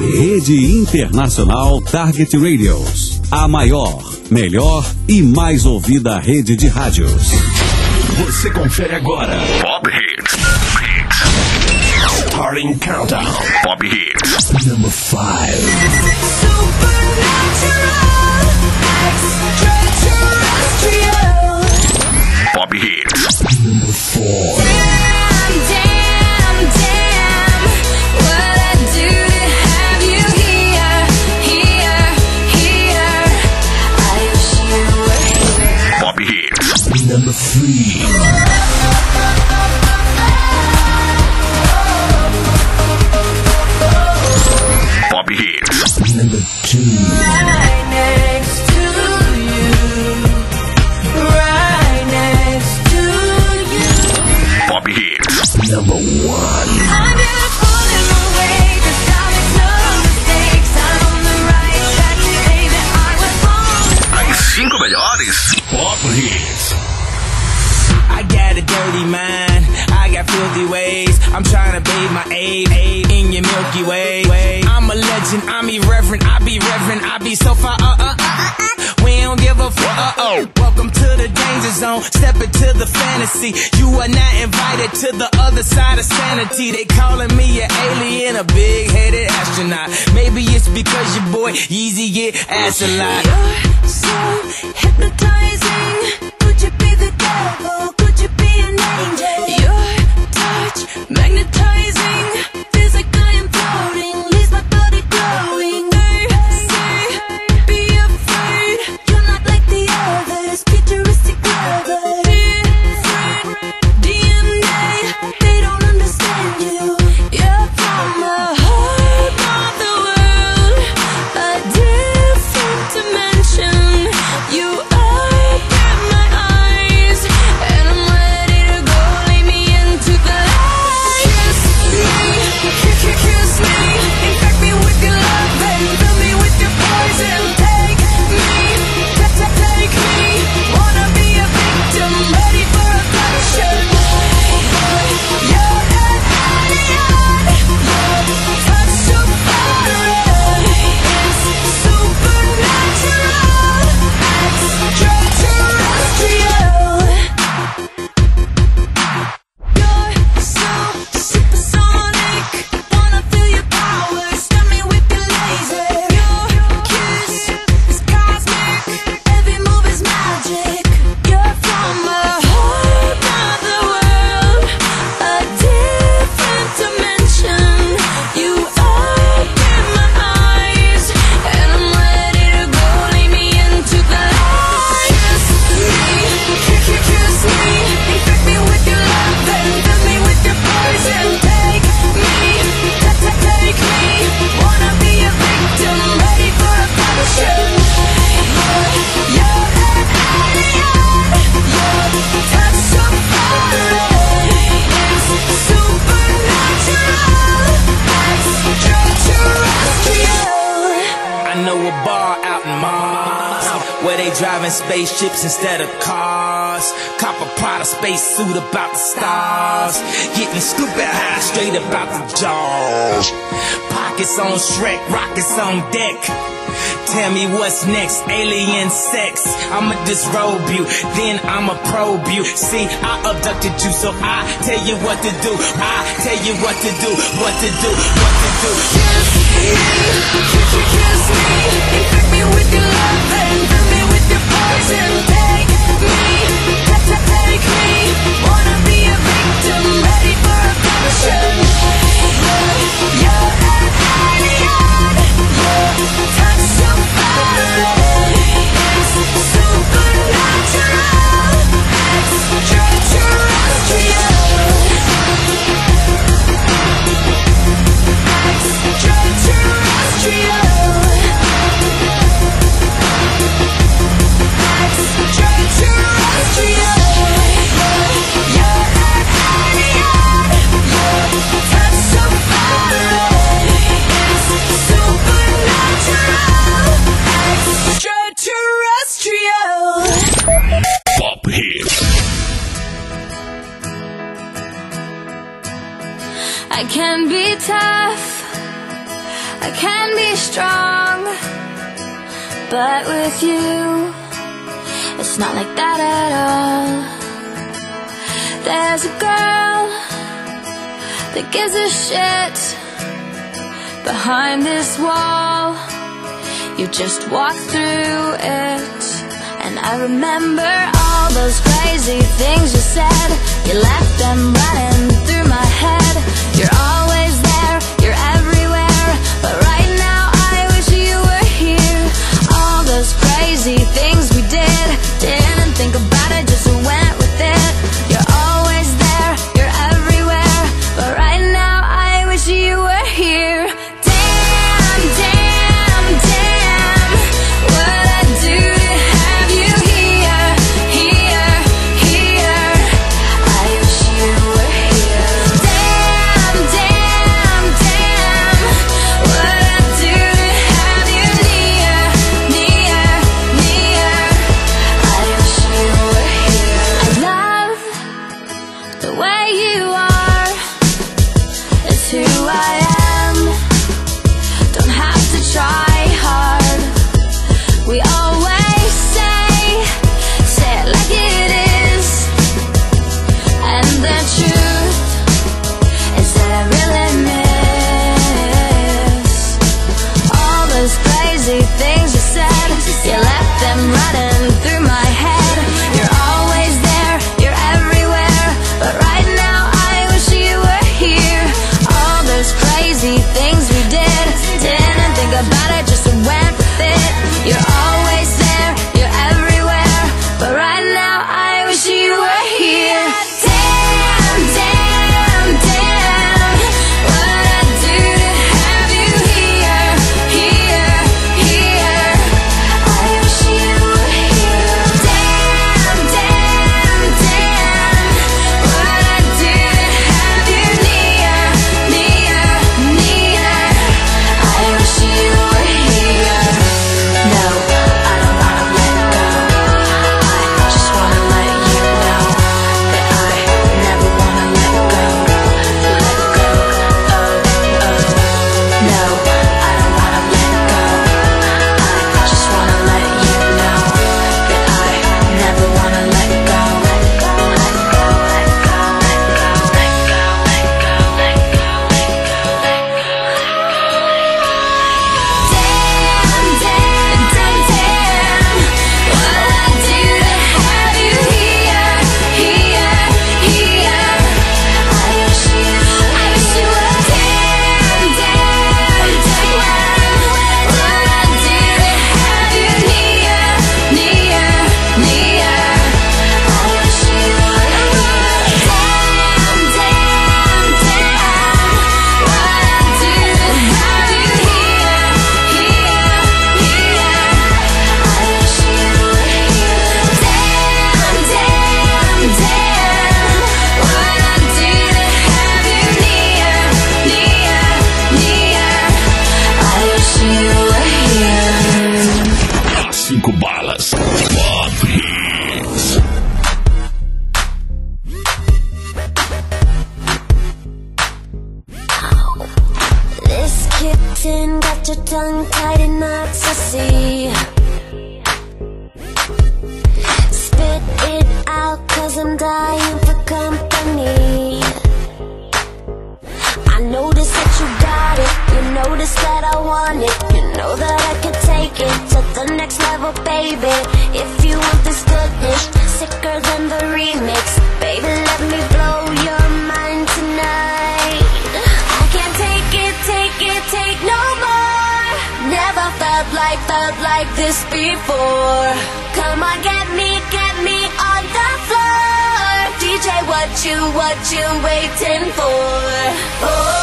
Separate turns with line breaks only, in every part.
Rede Internacional Target Radios. A maior, melhor e mais ouvida rede de rádios.
Você confere agora Pop Hits. Starting Countdown. Pop Hits. Number 5. Pop Hits. Number 4. Number 3. Pop Hits. Number 2. Right next to you. Right next to you. Pop Hits. Number 1. I'm beautiful in my way, 'cause I make no mistakes. I'm on the right track, baby, I was born. As 5 melhores Pop Hits.
I got a dirty mind, I got filthy ways. I'm trying to bathe my aid in your Milky Way. I'm a legend, I'm irreverent, I be reverent, I be so far, we don't give a fuck, Welcome to the danger zone, step into the fantasy. You are not invited to the other side of sanity. They calling me an alien, a big-headed astronaut. Maybe it's because your boy Yeezy get ass a lot. You're so hypnotizing, could you be the devil? Your touch, magnetizing, feels like I am floating, leaves my body glowing. Say, be afraid, you're not like the others, futuristic lovers. Different DNA, they don't understand you. You're from a whole other world, a different dimension. You open my eyes, and I'm ready to go. Lay me into the light. Kiss me, infect me with your love and fill me with your poison. Take me, wanna be a victim, ready for a passion. You're an alien, your touch so foreign. It's supernatural, extraterrestrial. You're so supersonic, wanna feel your power, stun me with your laser. Your kiss is cosmic, every move is magic. You're from a whole other world, a different dimension. You open my eyes, and I'm ready to go. Lay me into the light. Kiss me, infect me with your love and fill me with your poison. Take me, wanna be a victim, ready for a passion. You're an alien, your touch so foreign. It's supernatural, extraterrestrial. I know a bar out in Mars where they driving spaceships instead of cars. Cop a Prada space suit about the stars. Getting stupid high straight about the jaws. Pockets on Shrek, rockets on deck. Tell me what's next, alien sex. I'ma disrobe you, then I'ma probe you. See, I abducted you, so I tell you what to do. I tell you what to do, what to do, what to do. Kiss me, infect me with your love and fill me with your poison. Take me, wanna be a victim, ready for a passion. You're an alien, your touch so foreign. It's supernatural, extraterrestrial. Extraterrestrial.
I can be tough,
I can be strong, but with you, it's not like that at all. There's a girl that gives a shit behind this wall. You just walk through it, and I remember all those crazy things you said. You left them running through my head. You're always there, you're everywhere, but right now I wish you were here. All those crazy things we didn't think about it, just went with it. You're always there, you're everywhere, but right now I wish you were here. Damn, damn, damn, what I do to have you here, here, here. I wish you were here. Damn, damn, damn, what I do to have you near, near, near. I wish you were here. I love the way you are. It's who I am. Don't have to try hard. We always say it like it is. And the truth is that I really miss all those crazy things you said. You left them running through my head. You're always there, you're everywhere, but right now I wish you were here. All those crazy things we didn't think about it, just went with it. You're always there, you're everywhere, but right now I wish you were here. Damn, damn, damn, what I do to have you here, here, here. I wish you were here. Damn, damn, damn, what I do to have you near, near, near. I wish you were here. No, I don't wanna let go. I just wanna let you know that I never wanna let go. Let go, oh, oh. No, I don't wanna let go. I just wanna let you know that I never wanna let go. Let go, let go, let go, let go, let go, let go, let go, let go, let go. Damn, damn, damn, damn, what I do to have you here, here, here. I wish you were. Damn, damn, damn, what I do to have you near, near, near. I wish you were. Damn, damn, damn, what I do to have you here, here, here. I wish you were here. Damn, damn, damn, what I do to have you near, near, near. I wish you were here.
5 balas. Pop Hits.
This kitten got your tongue tied in knots, I see. Spit it out, 'cause I'm dying for company. I notice that you got it, you notice that I want it. You know that I can take it to the next level, baby. If you want this goodness, sicker than the remix, baby, let me blow your mind tonight. I can't take it, take no more. Never felt like this before. Come on, get me on the floor. DJ, what you waiting for? Oh.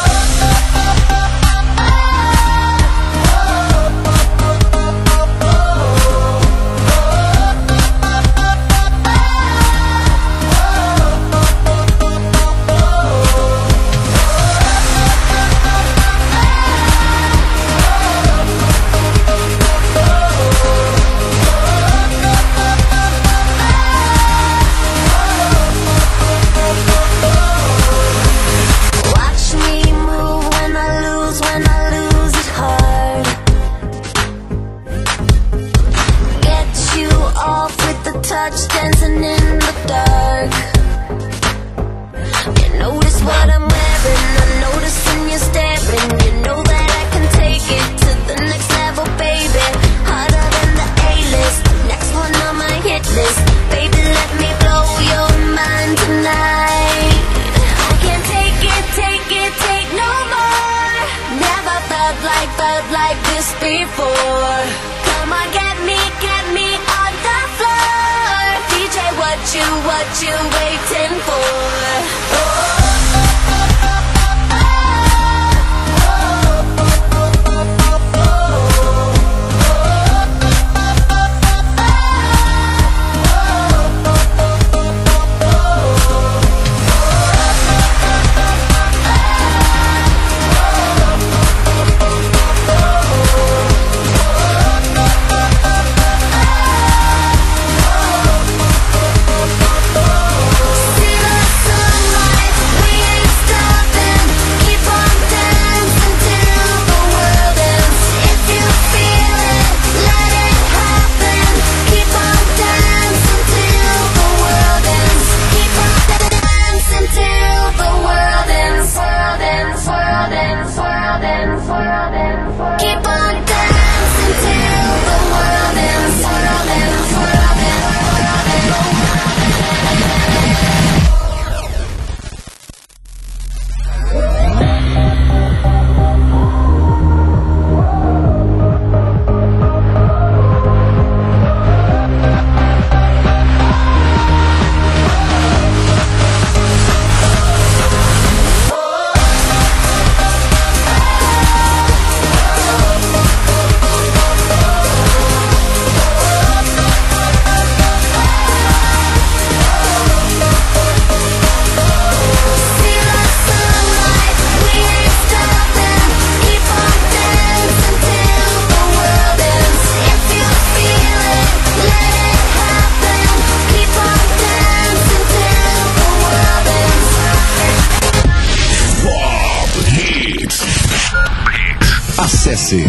Acesse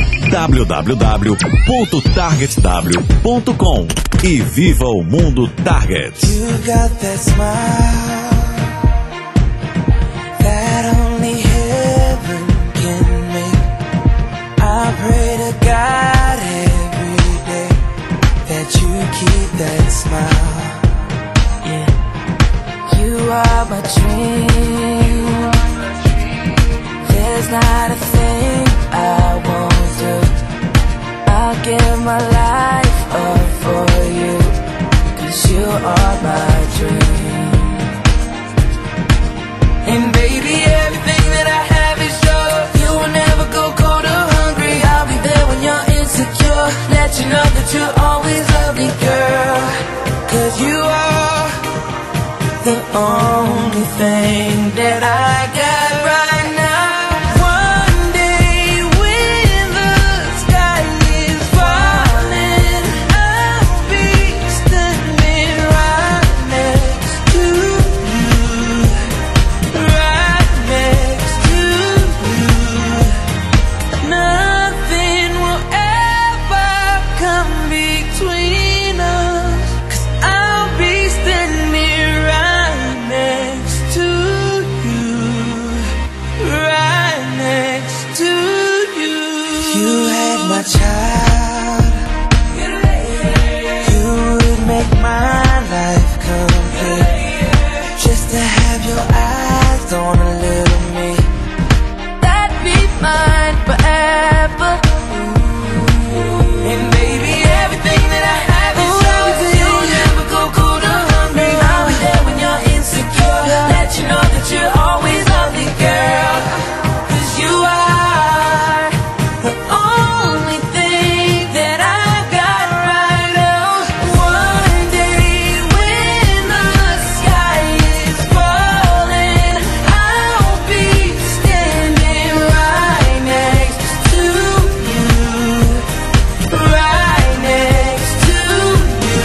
www.targetw.com e viva o mundo Target.
You got that smile that only heaven can make. I pray to God every day that you keep that smile. Yeah, you are my dream. There's not a thing I won't do. I'll give my life up for you, 'cause you are my dream. And baby, everything that I have is yours. You will never go cold or hungry. I'll be there when you're insecure. Let you know that you always love me, girl. 'Cause you are the only thing that I got right now. One day when the sky is falling, I'll be standing right next to you, right next to you. Nothing will ever come between us, 'cause I'll be standing right next to you, right next to you. You had my child, you would make my life complete. Just to have your eyes on a little me, that'd be mine forever. And baby, everything that I have is yours. You'll never go cold or hungry. I'll be there when you're insecure. Let you know that you always love me, girl. 'Cause you are the only thing that I got right now. One day when the sky is falling, I'll be standing right next to you, right next to you.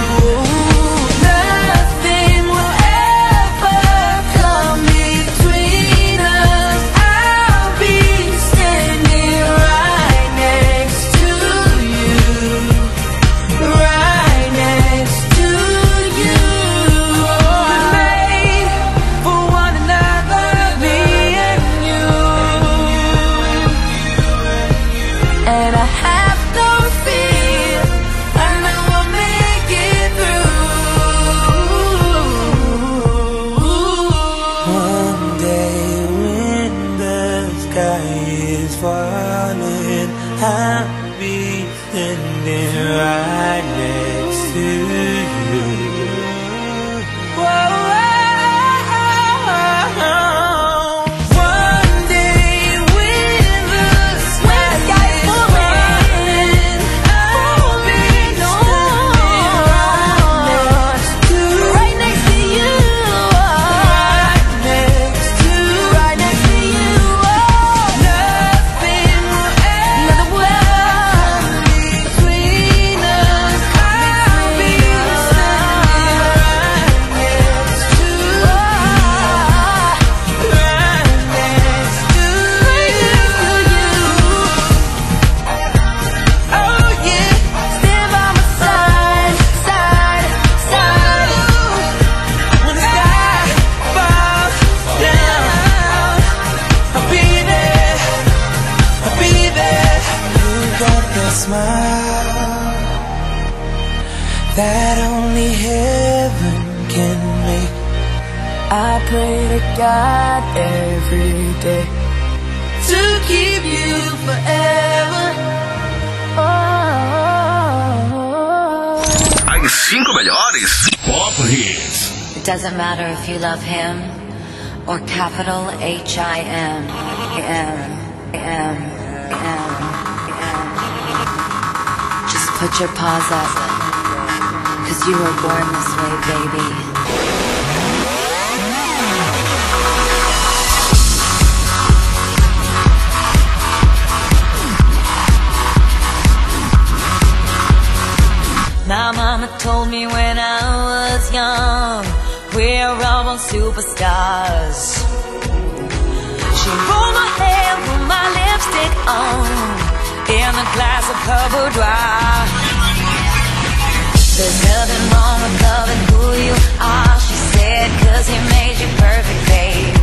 Nothing will ever come between us. I'll be standing right next to you, right next to you. We're made for one another, me and you. And I have no fear, I know I'll make it through. One day when the sky is falling, I'll be standing right next to you. Whoa. One day when the sky is falling, I'll be standing right next to you, right next to you. Nothing will ever come between us. I'll be smile that only heaven can make. I pray to God every day to keep you forever.
As 5 melhores Pop Hits.
It doesn't matter if you love him or capital H-I-M. Just put your paws up, 'cause you were born this way, baby. My mama told me when I was young, we're all born superstars. She rolled my hair, put my lipstick on. and a glass of Cab Boudoir. There's nothing wrong with loving who you are, she said, 'cause he made you perfect, babe.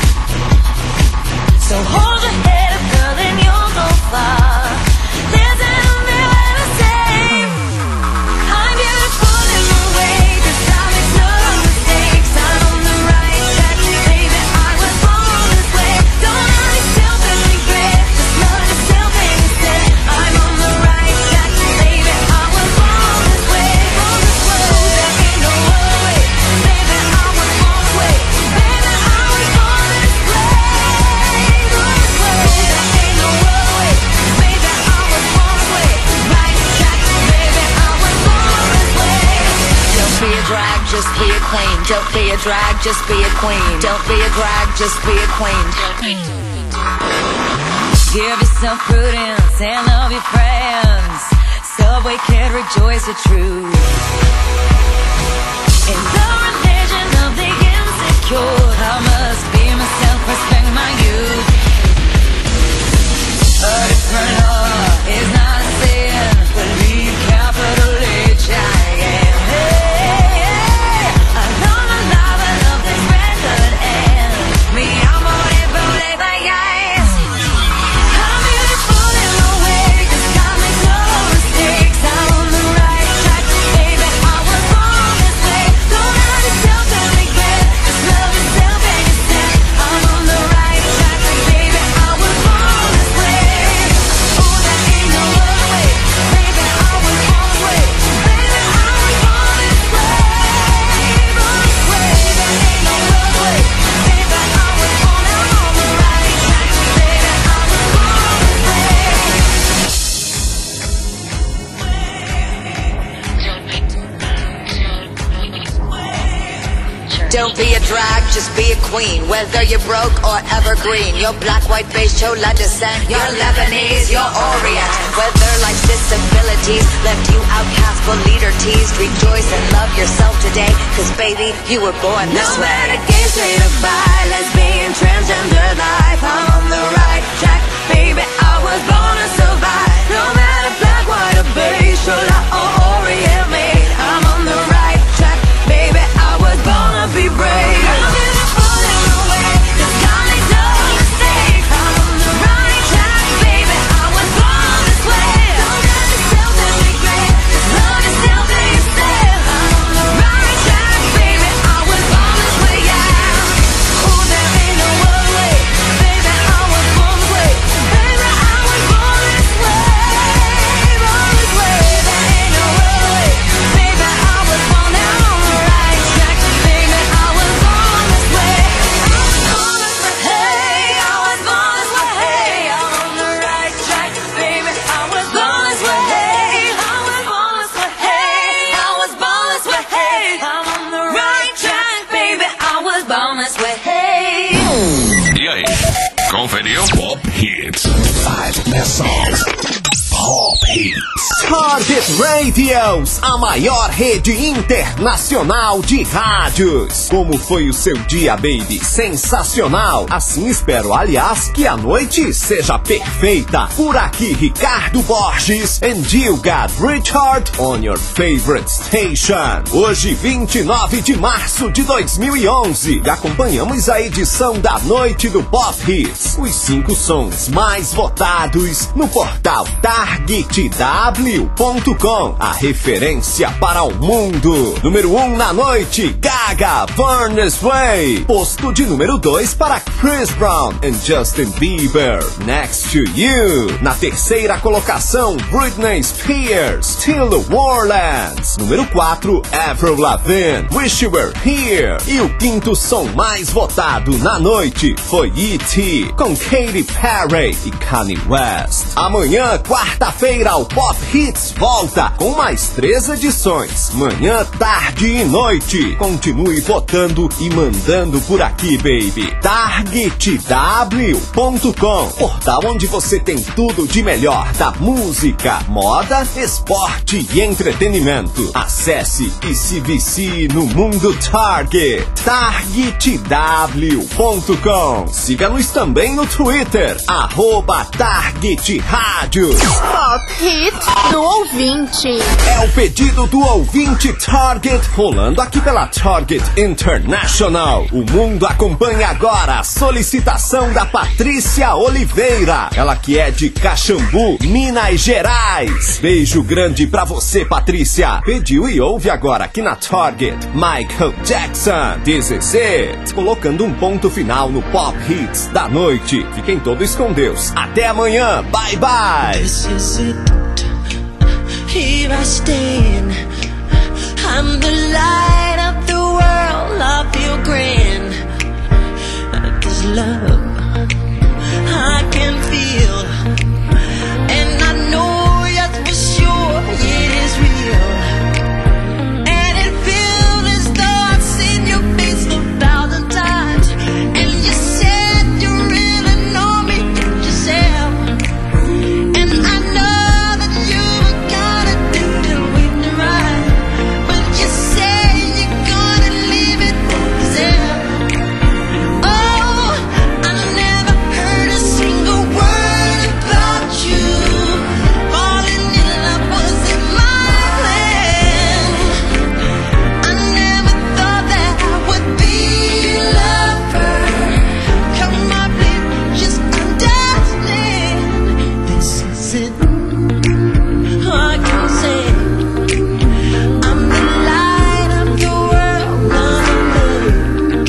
So hold your head up, girl, and you'll go far. There's nothing left to say. I'm beautiful in my way, 'cause I make no mistakes. I'm on the right track, baby, I was born this way. Don't hurt yourself and regret, just love yourself instead. I'm on the right track, baby, I was born this way. There ain't no other way, baby, I was born this way. Baby, I was born this way. There ain't no other way, baby, I was born this way. Right track, baby, I was born this way. Don't be a drag, just be a queen. Don't be a drag, just be a queen. Don't be a drag, just be a queen. Give yourself prudence and love your friends. Subway kid, rejoice the truth. In the religion of the insecure, I must be myself, respect my youth. A different love is not a sin. Believe capital H I am. Hey, I know the love of this record and me, I'm on it, but it like ice. I'm beautiful in my way, 'cause I make no mistakes. I'm on the right track, baby, I was born this way. Don't hurt yourself and regret, just love yourself and yourself. I'm on the right track, baby, I was born this way. Oh, there ain't no other way, baby, I was born this way. Baby, I was born this way. Born this way, there ain't no other way, baby, I was born. I'm on the right track, baby, I was born this way. Don't be a drag, just be a queen. Whether you're broke or evergreen, you're black, white, beige, chola descent, you're Lebanese, you're Orient. Whether life's disabilities left you outcast but leader teased, rejoice and love yourself today, 'cause baby, you were born this way. No matter gay, straight or bi, lesbian, transgender life, I'm on the right track, baby, I was born to survive. No matter black, white or beige, chola or Orient made, I'm on the right track, baby, I was born to be brave. I'm beautiful in my way, 'cause I make no mistakes. I'm on the right track, baby, I was born this way. Don't hurt yourself and regret, just love yourself and yourself. I'm on the right track, baby, I was born this way, yeah. Oh, there ain't no other way, baby, I was born this way. Baby, I was born this way. Born this way, there ain't no other way, baby, I was born. I'm on the right track, baby, I was born this way. I was born this way, hey, I was born this way, hey, I'm on the right track, baby, I was born this way, hey, I was born this way, hey, I was born this way, hey, I'm on the right track, baby, I was born this way, hey.
E aí, conferiu? Pop Hits. 5 Best Songs. Pop Hits.
Target Radios, a maior rede internacional de rádios. Como foi o seu dia, baby? Sensacional! Assim espero, aliás, que a noite seja perfeita. Por aqui, Ricardo Borges and you got Richard on your favorite station. Hoje, 29 de março de 2011, acompanhamos a edição da noite do Pop Hits. Os 5 sons mais votados no portal TargetW.com, a referência para o mundo. Número 1 na noite, Gaga, Born This Way. Posto de número 2 para Chris Brown and Justin Bieber, Next to You. Na terceira colocação, Britney Spears, Still the Warlands. Número 4, Avril Lavigne, Wish You Were Here. E o quinto som mais votado na noite foi E.T. com Katy Perry e Kanye West. Amanhã, quarta-feira, o Pop Hits volta com mais 3 edições, manhã, tarde e noite. Continue votando e mandando por aqui, baby. TargetW.com, portal onde você tem tudo de melhor da música, moda, esporte e entretenimento. Acesse e se vicie no mundo Target. TargetW.com. Siga-nos também no Twitter, @TargetRádios.
Pop Hits do ouvinte.
É o pedido do ouvinte Target, rolando aqui pela Target International. O mundo acompanha agora a solicitação da Patrícia Oliveira. Ela que é de Caxambu, Minas Gerais. Beijo grande pra você, Patrícia. Pediu e ouve agora aqui na Target Michael Jackson, This Is It. Colocando um ponto final no Pop Hits da noite. Fiquem todos com Deus. Até amanhã. Bye, bye.
This is it. Here I stand. I'm the light of the world. I feel grand. This love I can feel, and I know, yes, for sure it is real. And it feels as though I've seen your face 1,000 times. And you said you really know me yourself. And I know that you were gonna do the waiting right, but you say you're gonna leave it yourself. Oh, I never heard a single word about you. Falling in love wasn't my plan. I never thought that I would be your lover. Come on, please, just understand. This is it. I can say I'm the light of the world. I'm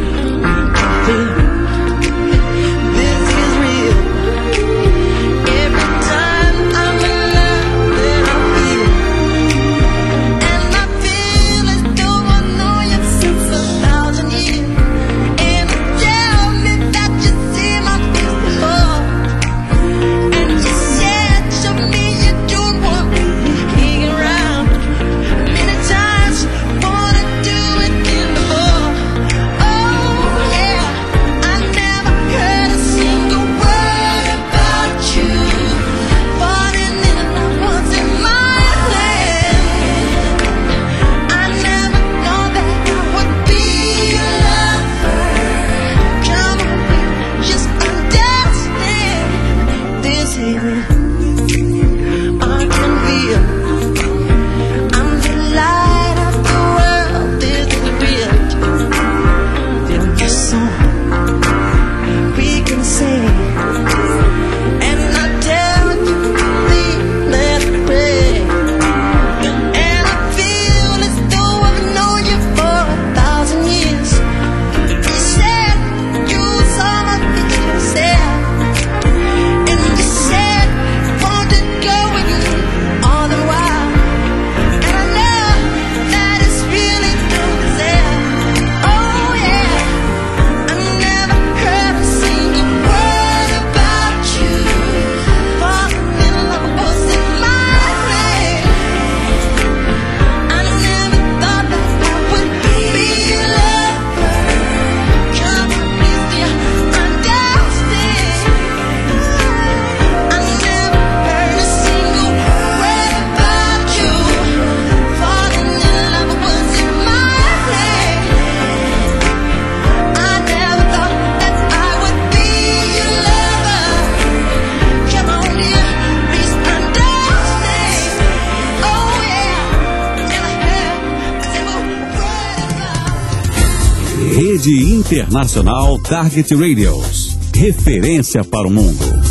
this is real. Every time I'm in love, then I feel, and I feel as though I know you since 1,000 years. And tell me that you see my face before, and you said to me you don't want me hanging around. Many times wanna do it in the fall. Oh yeah, I never heard a single word about you. Falling in love wasn't my plan. I never thought that I would be your lover. Come on, just understand. This is it. I can feel I'm the light of the world. This is real. Feel the song we can sing, and I tell you, please let's pray. And I feel as though I've known you for 1,000 years. You said you saw my picture yourself, and you said wanted to go with me all the while. And I know that it's really true to say, oh yeah, I never heard a single word about you. Falling in love wasn't my plan. I never thought that I would be your lover. Come on, please, do you understand? I never heard a single word about you. Falling in love wasn't my plan. I never thought that I would be your lover. Come on, dear, please understand. Oh yeah, and I heard a single word about.
Rede Internacional Target Radios. Referência para o mundo.